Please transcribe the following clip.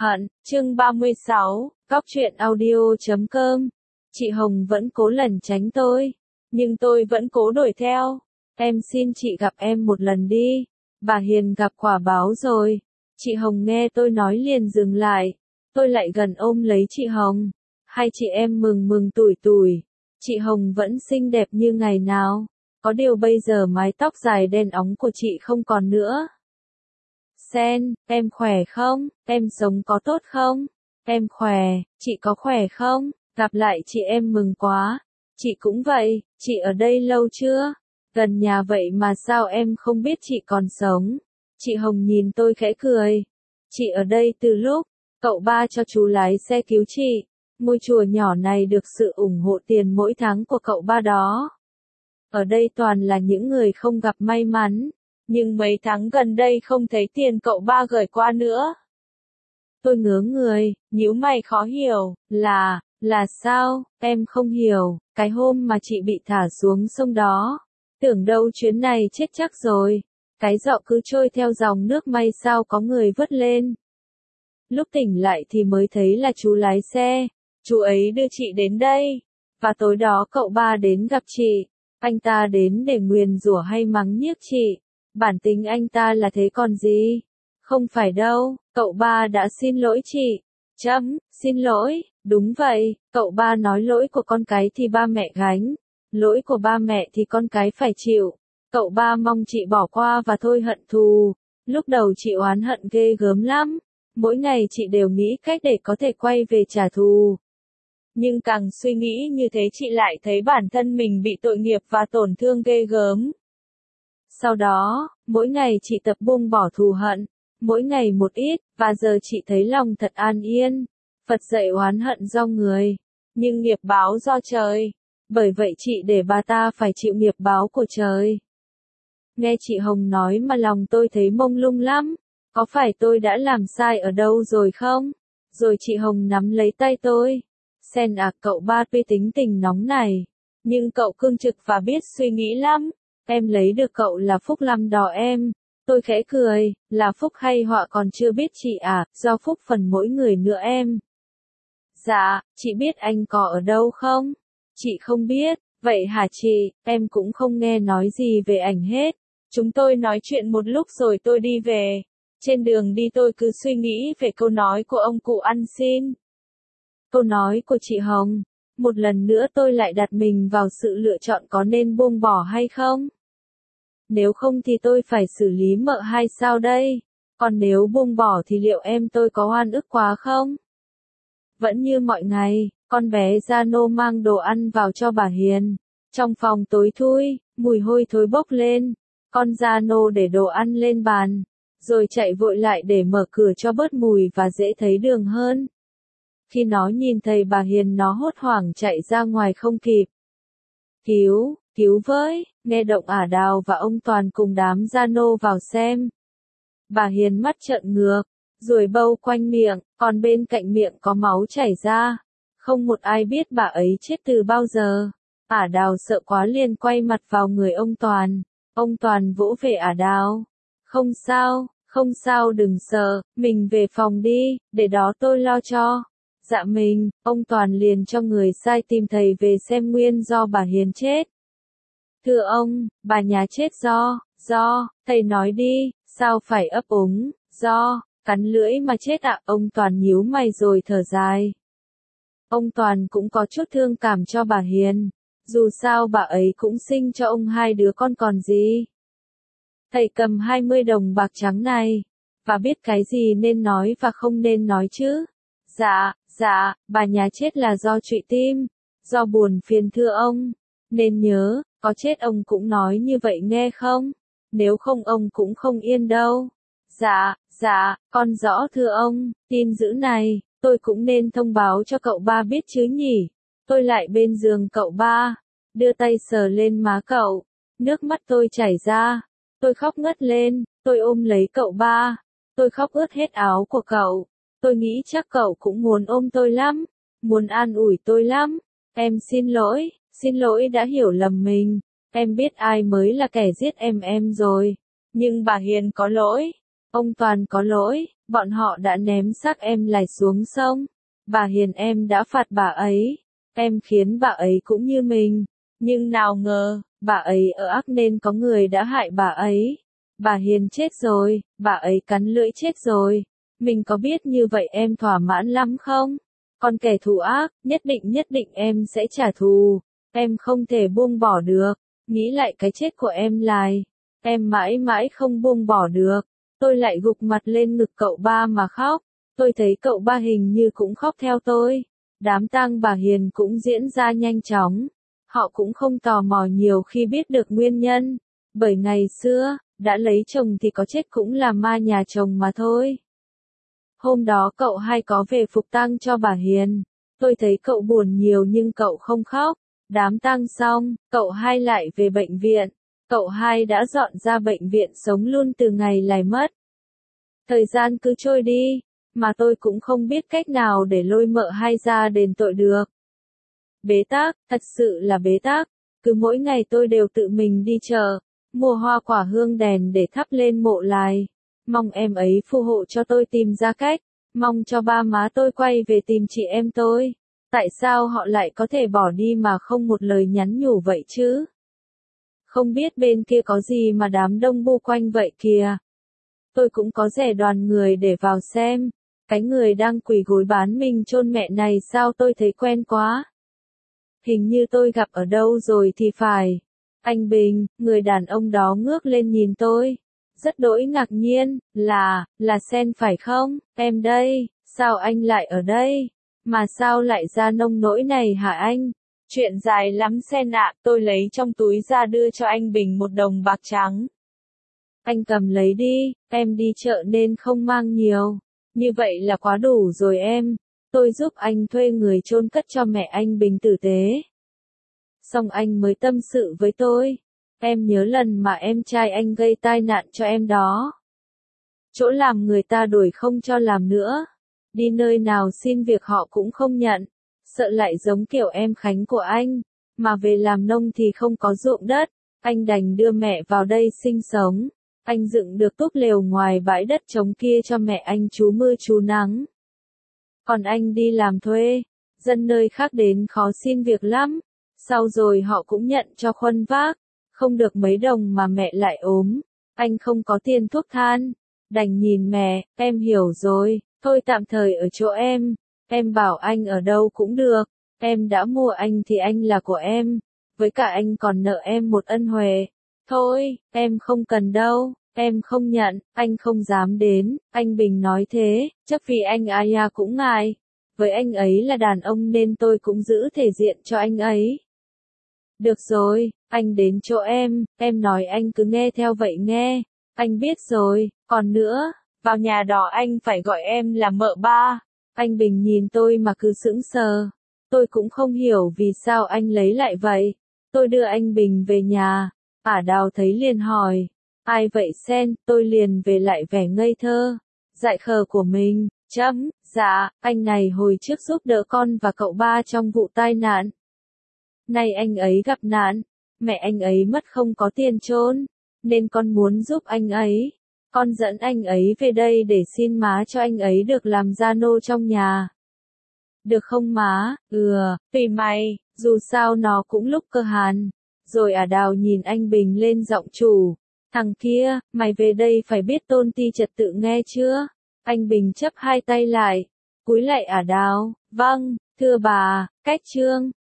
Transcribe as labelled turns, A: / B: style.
A: Hận, chương 36, Góc truyện audio.com. Chị Hồng vẫn cố lẩn tránh tôi, nhưng tôi vẫn cố đuổi theo. Em xin chị gặp em một lần đi. Bà Hiền gặp quả báo rồi. Chị Hồng nghe tôi nói liền dừng lại. Tôi lại gần ôm lấy chị Hồng. Hai chị em mừng mừng tủi tủi. Chị Hồng vẫn xinh đẹp như ngày nào. Có điều bây giờ mái tóc dài đen óng của chị không còn nữa. Sen, em khỏe không? Em sống có tốt không? Em khỏe, chị có khỏe không? Gặp lại chị em mừng quá. Chị cũng vậy, chị ở đây lâu chưa? Gần nhà vậy mà sao em không biết chị còn sống? Chị Hồng nhìn tôi khẽ cười. Chị ở đây từ lúc cậu ba cho chú lái xe cứu chị. Ngôi chùa nhỏ này được sự ủng hộ tiền mỗi tháng của cậu ba đó. Ở đây toàn là những người không gặp may mắn. Nhưng mấy tháng gần đây không thấy tiền cậu ba gửi qua nữa. Tôi ngớ người, nhíu mày khó hiểu, là sao, em không hiểu, cái hôm mà chị bị thả xuống sông đó. Tưởng đâu chuyến này chết chắc rồi. Cái giọ cứ trôi theo dòng nước may sao có người vớt lên. Lúc tỉnh lại thì mới thấy là chú lái xe. Chú ấy đưa chị đến đây. Và tối đó cậu ba đến gặp chị. Anh ta đến để nguyền rủa hay mắng nhiếc chị. Bản tính anh ta là thế còn gì? Không phải đâu, cậu ba đã xin lỗi chị. Xin lỗi, đúng vậy, cậu ba nói lỗi của con cái thì ba mẹ gánh. Lỗi của ba mẹ thì con cái phải chịu. Cậu ba mong chị bỏ qua và thôi hận thù. Lúc đầu chị oán hận ghê gớm lắm. Mỗi ngày chị đều nghĩ cách để có thể quay về trả thù. Nhưng càng suy nghĩ như thế chị lại thấy bản thân mình bị tội nghiệp và tổn thương ghê gớm. Sau đó, mỗi ngày chị tập buông bỏ thù hận, mỗi ngày một ít, và giờ chị thấy lòng thật an yên. Phật dạy oán hận do người, nhưng nghiệp báo do trời. Bởi vậy chị để bà ta phải chịu nghiệp báo của trời. Nghe chị Hồng nói mà lòng tôi thấy mông lung lắm. Có phải tôi đã làm sai ở đâu rồi không? Rồi chị Hồng nắm lấy tay tôi. Sen à, cậu ba tuy tính tình nóng này, nhưng cậu cương trực và biết suy nghĩ lắm. Em lấy được cậu là phúc lắm đó em. Tôi khẽ cười, là phúc hay họa còn chưa biết chị à, do phúc phần mỗi người nữa em. Dạ, chị biết anh có ở đâu không? Chị không biết, vậy hả chị, em cũng không nghe nói gì về ảnh hết. Chúng tôi nói chuyện một lúc rồi tôi đi về. Trên đường đi tôi cứ suy nghĩ về câu nói của ông cụ ăn xin. Câu nói của chị Hồng. Một lần nữa tôi lại đặt mình vào sự lựa chọn có nên buông bỏ hay không? Nếu không thì tôi phải xử lý mợ hay sao đây? Còn nếu buông bỏ thì liệu em tôi có oan ức quá không? Vẫn như mọi ngày, con bé Giano mang đồ ăn vào cho bà Hiền. Trong phòng tối thui, mùi hôi thối bốc lên. Con Giano để đồ ăn lên bàn, rồi chạy vội lại để mở cửa cho bớt mùi và dễ thấy đường hơn. Khi nó nhìn thấy bà Hiền nó hốt hoảng chạy ra ngoài không kịp. Cứu với, nghe động Ả Đào và ông Toàn cùng đám Giano vào xem. Bà Hiền mắt trợn ngược, ruồi bâu quanh miệng, còn bên cạnh miệng có máu chảy ra. Không một ai biết bà ấy chết từ bao giờ. Ả Đào sợ quá liền quay mặt vào người ông Toàn. Ông Toàn vỗ về Ả Đào. Không sao đừng sợ, mình về phòng đi, để đó tôi lo cho. Dạ mình, ông Toàn liền cho người sai tìm thầy về xem nguyên do bà Hiền chết. Thưa ông, bà nhà chết do, thầy nói đi, sao phải ấp úng, do, cắn lưỡi mà chết ạ, ông Toàn nhíu mày rồi thở dài. Ông Toàn cũng có chút thương cảm cho bà Hiền, dù sao bà ấy cũng sinh cho ông hai đứa con còn gì. Thầy cầm 20 đồng bạc trắng này, và biết cái gì nên nói và không nên nói chứ. Dạ, bà nhà chết là do trụy tim, do buồn phiền thưa ông. Nên nhớ, có chết ông cũng nói như vậy nghe không? Nếu không ông cũng không yên đâu. Dạ, con rõ thưa ông, tin dữ này, tôi cũng nên thông báo cho cậu ba biết chứ nhỉ. Tôi lại bên giường cậu ba, đưa tay sờ lên má cậu, nước mắt tôi chảy ra. Tôi khóc ngất lên, tôi ôm lấy cậu ba, tôi khóc ướt hết áo của cậu. Tôi nghĩ chắc cậu cũng muốn ôm tôi lắm, muốn an ủi tôi lắm. Em xin lỗi đã hiểu lầm mình. Em biết ai mới là kẻ giết em rồi. Nhưng bà Hiền có lỗi, ông Toàn có lỗi, Bọn họ đã ném xác em lại xuống sông. Bà Hiền em đã phạt bà ấy. Em khiến bà ấy cũng như mình. Nhưng nào ngờ, bà ấy ở ác nên có người đã hại bà ấy. Bà Hiền chết rồi, bà ấy cắn lưỡi chết rồi. Mình có biết như vậy em thỏa mãn lắm không? Còn kẻ thù ác, nhất định em sẽ trả thù. Em không thể buông bỏ được. Nghĩ lại cái chết của em lại. Em mãi mãi không buông bỏ được. Tôi lại gục mặt lên ngực cậu ba mà khóc. Tôi thấy cậu ba hình như cũng khóc theo tôi. Đám tang bà Hiền cũng diễn ra nhanh chóng. Họ cũng không tò mò nhiều khi biết được nguyên nhân. Bởi ngày xưa, đã lấy chồng thì có chết cũng là ma nhà chồng mà thôi. Hôm đó cậu hai có về phục tang cho bà Hiền. Tôi thấy cậu buồn nhiều nhưng cậu không khóc. Đám tang xong, cậu hai lại về bệnh viện. Cậu hai đã dọn ra bệnh viện sống luôn từ ngày lại mất. Thời gian cứ trôi đi, mà tôi cũng không biết cách nào để lôi mợ hai ra đền tội được. Bế tắc, thật sự là bế tắc. Cứ mỗi ngày tôi đều tự mình đi chợ, mua hoa quả hương đèn để thắp lên mộ lại. Mong em ấy phù hộ cho tôi tìm ra cách. Mong cho ba má tôi quay về tìm chị em tôi. Tại sao họ lại có thể bỏ đi mà không một lời nhắn nhủ vậy chứ? Không biết bên kia có gì mà đám đông bu quanh vậy kìa. Tôi cũng có rẻ đoàn người để vào xem. Cái người đang quỳ gối bán mình chôn mẹ này sao tôi thấy quen quá. Hình như tôi gặp ở đâu rồi thì phải. Anh Bình, người đàn ông đó ngước lên nhìn tôi. Rất đỗi ngạc nhiên, là Sen phải không? Em đây, sao anh lại ở đây? Mà sao lại ra nông nỗi này hả anh? Chuyện dài lắm Sen ạ, tôi lấy trong túi ra đưa cho anh Bình một đồng bạc trắng. Anh cầm lấy đi, em đi chợ nên không mang nhiều. Như vậy là quá đủ rồi em. Tôi giúp anh thuê người chôn cất cho mẹ anh Bình tử tế. Xong anh mới tâm sự với tôi. Em nhớ lần mà em trai anh gây tai nạn cho em đó. Chỗ làm người ta đuổi không cho làm nữa. Đi nơi nào xin việc họ cũng không nhận. Sợ lại giống kiểu em Khánh của anh. Mà về làm nông thì không có ruộng đất. Anh đành đưa mẹ vào đây sinh sống. Anh dựng được túp lều ngoài bãi đất trống kia cho mẹ anh trú mưa trú nắng. Còn anh đi làm thuê. Dân nơi khác đến khó xin việc lắm. Sau rồi họ cũng nhận cho khuân vác. Không được mấy đồng mà mẹ lại ốm. Anh không có tiền thuốc thang. Đành nhìn mẹ, em hiểu rồi. Thôi tạm thời ở chỗ em. Em bảo anh ở đâu cũng được. Em đã mua anh thì anh là của em. Với cả anh còn nợ em một ân huệ. Thôi, em không cần đâu. Em không nhận, anh không dám đến. Anh Bình nói thế, chắc vì anh Aya cũng ngại. Với anh ấy là đàn ông nên tôi cũng giữ thể diện cho anh ấy. Được rồi, anh đến chỗ em nói anh cứ nghe theo vậy nghe. Anh biết rồi, còn nữa, vào nhà đó anh phải gọi em là mợ ba. Anh Bình nhìn tôi mà cứ sững sờ. Tôi cũng không hiểu vì sao anh lấy lại vậy. Tôi đưa anh Bình về nhà. Đào thấy liền hỏi. Ai vậy Sen? Tôi liền về lại vẻ ngây thơ, dại khờ của mình. Dạ, anh này hồi trước giúp đỡ con và cậu ba trong vụ tai nạn. Nay anh ấy gặp nạn, mẹ anh ấy mất không có tiền chôn, nên con muốn giúp anh ấy. Con dẫn anh ấy về đây để xin má cho anh ấy được làm gia nô trong nhà. Được không má? Tùy mày, dù sao nó cũng lúc cơ hàn. Rồi Đào nhìn anh Bình lên giọng chủ. Thằng kia, mày về đây phải biết tôn ti trật tự nghe chưa? Anh Bình chắp hai tay lại, cúi lại Đào. Vâng, thưa bà, cách chương.